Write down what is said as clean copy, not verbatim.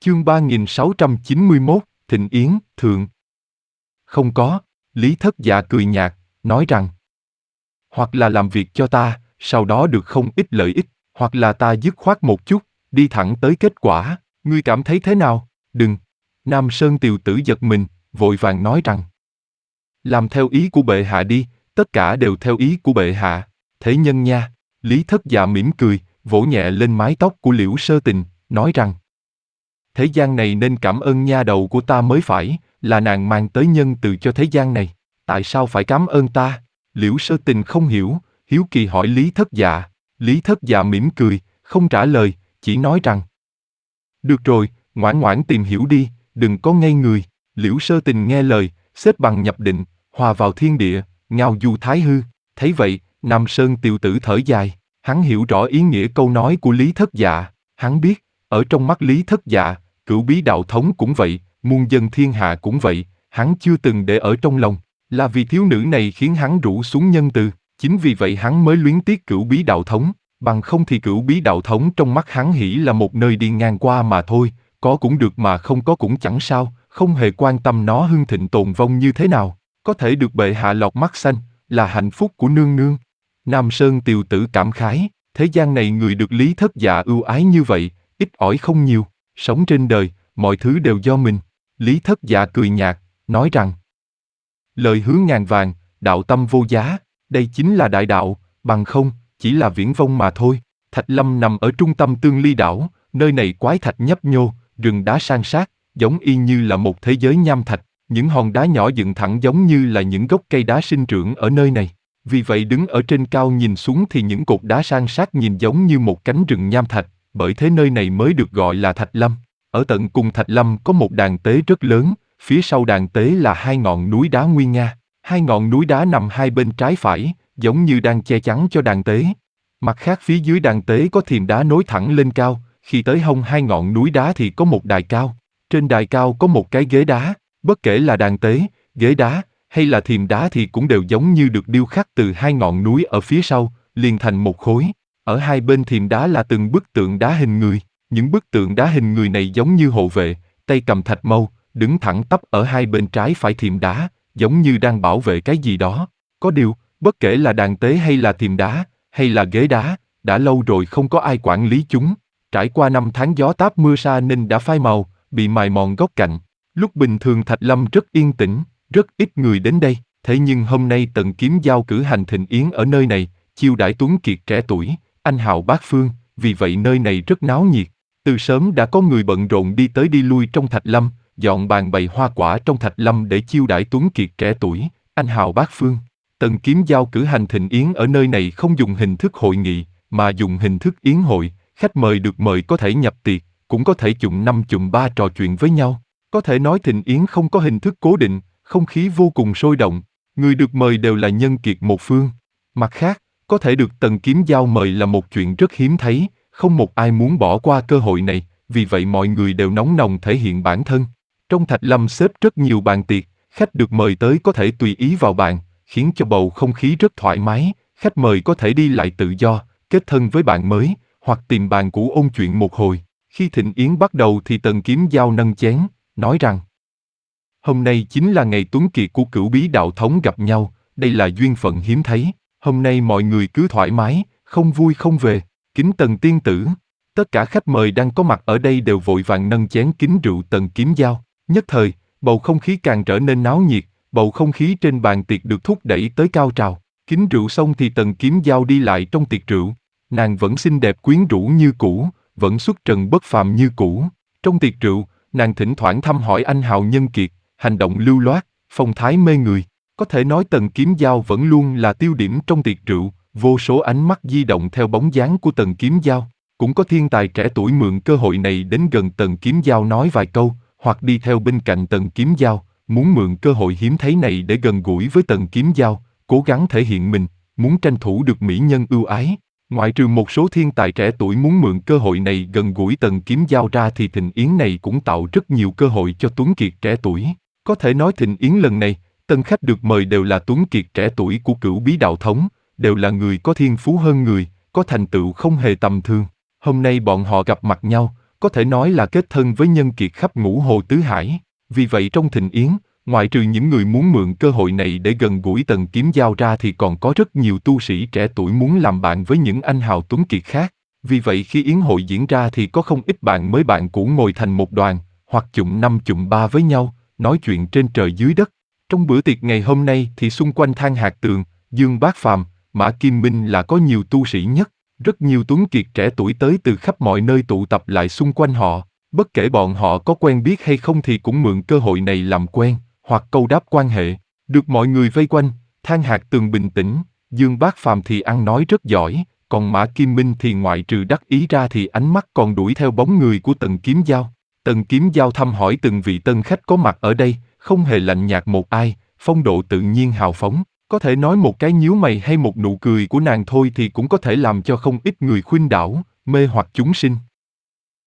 Chương 3691, Thịnh Yến, Thượng. Không có, Lý Thất Dạ cười nhạt, nói rằng hoặc là làm việc cho ta, sau đó được không ít lợi ích, hoặc là ta dứt khoát một chút, đi thẳng tới kết quả, ngươi cảm thấy thế nào? Đừng. Nam Sơn Tiều Tử giật mình, vội vàng nói rằng làm theo ý của bệ hạ đi, tất cả đều theo ý của bệ hạ. Thế nhân nha. Lý Thất Dạ mỉm cười, vỗ nhẹ lên mái tóc của Liễu Sơ Tình, nói rằng thế gian này nên cảm ơn nha đầu của ta mới phải, là nàng mang tới nhân từ cho thế gian này. Tại sao phải cảm ơn ta? Liễu Sơ Tình không hiểu, hiếu kỳ hỏi Lý Thất Dạ. Lý Thất Dạ mỉm cười, không trả lời, chỉ nói rằng được rồi, ngoan ngoãn tìm hiểu đi, đừng có ngây người. Liễu Sơ Tình nghe lời, xếp bằng nhập định, hòa vào thiên địa, ngao du thái hư. Thấy vậy, Nam Sơn Tiều Tử thở dài, hắn hiểu rõ ý nghĩa câu nói của Lý Thất Dạ. Hắn biết, ở trong mắt Lý Thất Dạ, Cửu Bí Đạo Thống cũng vậy, muôn dân thiên hạ cũng vậy, hắn chưa từng để ở trong lòng. Là vì thiếu nữ này khiến hắn rủ xuống nhân từ, chính vì vậy hắn mới luyến tiếc Cửu Bí Đạo Thống, bằng không thì Cửu Bí Đạo Thống trong mắt hắn hỉ là một nơi đi ngang qua mà thôi, có cũng được mà không có cũng chẳng sao, không hề quan tâm nó hưng thịnh tồn vong như thế nào, có thể được bệ hạ lọt mắt xanh, là hạnh phúc của nương nương. Nam Sơn Tiều Tử cảm khái, thế gian này người được Lý Thất Dạ ưu ái như vậy, ít ỏi không nhiều, sống trên đời, mọi thứ đều do mình. Lý Thất Dạ cười nhạt, nói rằng lời hứa ngàn vàng, đạo tâm vô giá, đây chính là đại đạo, bằng không, chỉ là viển vông mà thôi. Thạch Lâm nằm ở trung tâm Tương Ly đảo, nơi này quái thạch nhấp nhô, rừng đá san sát, giống y như là một thế giới nham thạch, những hòn đá nhỏ dựng thẳng giống như là những gốc cây đá sinh trưởng ở nơi này. Vì vậy đứng ở trên cao nhìn xuống thì những cột đá san sát nhìn giống như một cánh rừng nham thạch, bởi thế nơi này mới được gọi là Thạch Lâm. Ở tận cùng Thạch Lâm có một đàn tế rất lớn, phía sau đàn tế là hai ngọn núi đá nguy nga. Hai ngọn núi đá nằm hai bên trái phải, giống như đang che chắn cho đàn tế. Mặt khác phía dưới đàn tế có thềm đá nối thẳng lên cao, khi tới hông hai ngọn núi đá thì có một đài cao. Trên đài cao có một cái ghế đá, bất kể là đàn tế, ghế đá, hay là thềm đá thì cũng đều giống như được điêu khắc từ hai ngọn núi ở phía sau, liền thành một khối. Ở hai bên thềm đá là từng bức tượng đá hình người, những bức tượng đá hình người này giống như hộ vệ, tay cầm thạch mâu, đứng thẳng tắp ở hai bên trái phải thềm đá, giống như đang bảo vệ cái gì đó. Có điều, bất kể là đàn tế hay là thềm đá, hay là ghế đá, đã lâu rồi không có ai quản lý chúng. Trải qua năm tháng gió táp mưa sa nên đã phai màu, bị mài mòn góc cạnh. Lúc bình thường Thạch Lâm rất yên tĩnh, rất ít người đến đây. Thế nhưng hôm nay Tần Kiếm Giao cử hành thịnh yến ở nơi này, chiêu đãi tuấn kiệt trẻ tuổi, anh hào bát phương, vì vậy nơi này rất náo nhiệt. Từ sớm đã có người bận rộn đi tới đi lui trong Thạch Lâm, dọn bàn bày hoa quả trong Thạch Lâm để chiêu đãi tuấn kiệt trẻ tuổi, anh hào bát phương. Tần Kiếm Giao cử hành thịnh yến ở nơi này không dùng hình thức hội nghị, mà dùng hình thức yến hội, khách mời được mời có thể nhập tiệc, cũng có thể chụm năm chụm ba trò chuyện với nhau. Có thể nói thịnh yến không có hình thức cố định, không khí vô cùng sôi động, người được mời đều là nhân kiệt một phương. Mặt khác, có thể được Tần Kiếm Giao mời là một chuyện rất hiếm thấy, không một ai muốn bỏ qua cơ hội này, vì vậy mọi người đều nóng nồng thể hiện bản thân. Trong Thạch Lâm xếp rất nhiều bàn tiệc, khách được mời tới có thể tùy ý vào bàn, khiến cho bầu không khí rất thoải mái, khách mời có thể đi lại tự do, kết thân với bạn mới, hoặc tìm bàn cũ ôn chuyện một hồi. Khi thịnh yến bắt đầu thì Tần Kiếm Giao nâng chén, nói rằng hôm nay chính là ngày tuấn kiệt của Cửu Bí Đạo Thống gặp nhau, đây là duyên phận hiếm thấy, hôm nay mọi người cứ thoải mái, không vui không về, kính Tần tiên tử. Tất cả khách mời đang có mặt ở đây đều vội vàng nâng chén kính rượu Tần Kiếm Giao. Nhất thời, bầu không khí càng trở nên náo nhiệt, bầu không khí trên bàn tiệc được thúc đẩy tới cao trào. Kính rượu xong thì Tần Kiếm Giao đi lại trong tiệc rượu, nàng vẫn xinh đẹp quyến rũ như cũ, vẫn xuất trần bất phàm như cũ. Trong tiệc rượu, nàng thỉnh thoảng thăm hỏi anh hào nhân kiệt, hành động lưu loát, phong thái mê người. Có thể nói Tần Kiếm Giao vẫn luôn là tiêu điểm trong tiệc rượu, vô số ánh mắt di động theo bóng dáng của Tần Kiếm Giao. Cũng có thiên tài trẻ tuổi mượn cơ hội này đến gần Tần Kiếm Giao nói vài câu, hoặc đi theo bên cạnh Tần Kiếm Giao, muốn mượn cơ hội hiếm thấy này để gần gũi với Tần Kiếm Giao, cố gắng thể hiện mình, muốn tranh thủ được mỹ nhân ưu ái. Ngoại trừ một số thiên tài trẻ tuổi muốn mượn cơ hội này gần gũi Tần Kiếm Giao ra thì thịnh yến này cũng tạo rất nhiều cơ hội cho tuấn kiệt trẻ tuổi. Có thể nói thịnh yến lần này, tân khách được mời đều là tuấn kiệt trẻ tuổi của Cửu Bí Đạo Thống, đều là người có thiên phú hơn người, có thành tựu không hề tầm thường. Hôm nay bọn họ gặp mặt nhau, có thể nói là kết thân với nhân kiệt khắp ngũ hồ tứ hải. Vì vậy trong thịnh yến, ngoại trừ những người muốn mượn cơ hội này để gần gũi Tần Kiếm Giao ra thì còn có rất nhiều tu sĩ trẻ tuổi muốn làm bạn với những anh hào tuấn kiệt khác. Vì vậy khi yến hội diễn ra thì có không ít bạn mới bạn cũ ngồi thành một đoàn, hoặc chụm năm chụm ba với nhau, nói chuyện trên trời dưới đất. Trong bữa tiệc ngày hôm nay thì xung quanh Thang Hạc Tường, Dương Bác Phàm, Mã Kim Minh là có nhiều tu sĩ nhất. Rất nhiều tuấn kiệt trẻ tuổi tới từ khắp mọi nơi tụ tập lại xung quanh họ. Bất kể bọn họ có quen biết hay không thì cũng mượn cơ hội này làm quen, hoặc câu đáp quan hệ. Được mọi người vây quanh, Thang Hạc Tường bình tĩnh, Dương Bác Phàm thì ăn nói rất giỏi, còn Mã Kim Minh thì ngoại trừ đắc ý ra thì ánh mắt còn đuổi theo bóng người của Tần Kiếm Giao. Tần Kiếm Giao thăm hỏi từng vị tân khách có mặt ở đây, không hề lạnh nhạt một ai, phong độ tự nhiên hào phóng. Có thể nói một cái nhíu mày hay một nụ cười của nàng thôi thì cũng có thể làm cho không ít người khuynh đảo, mê hoặc chúng sinh.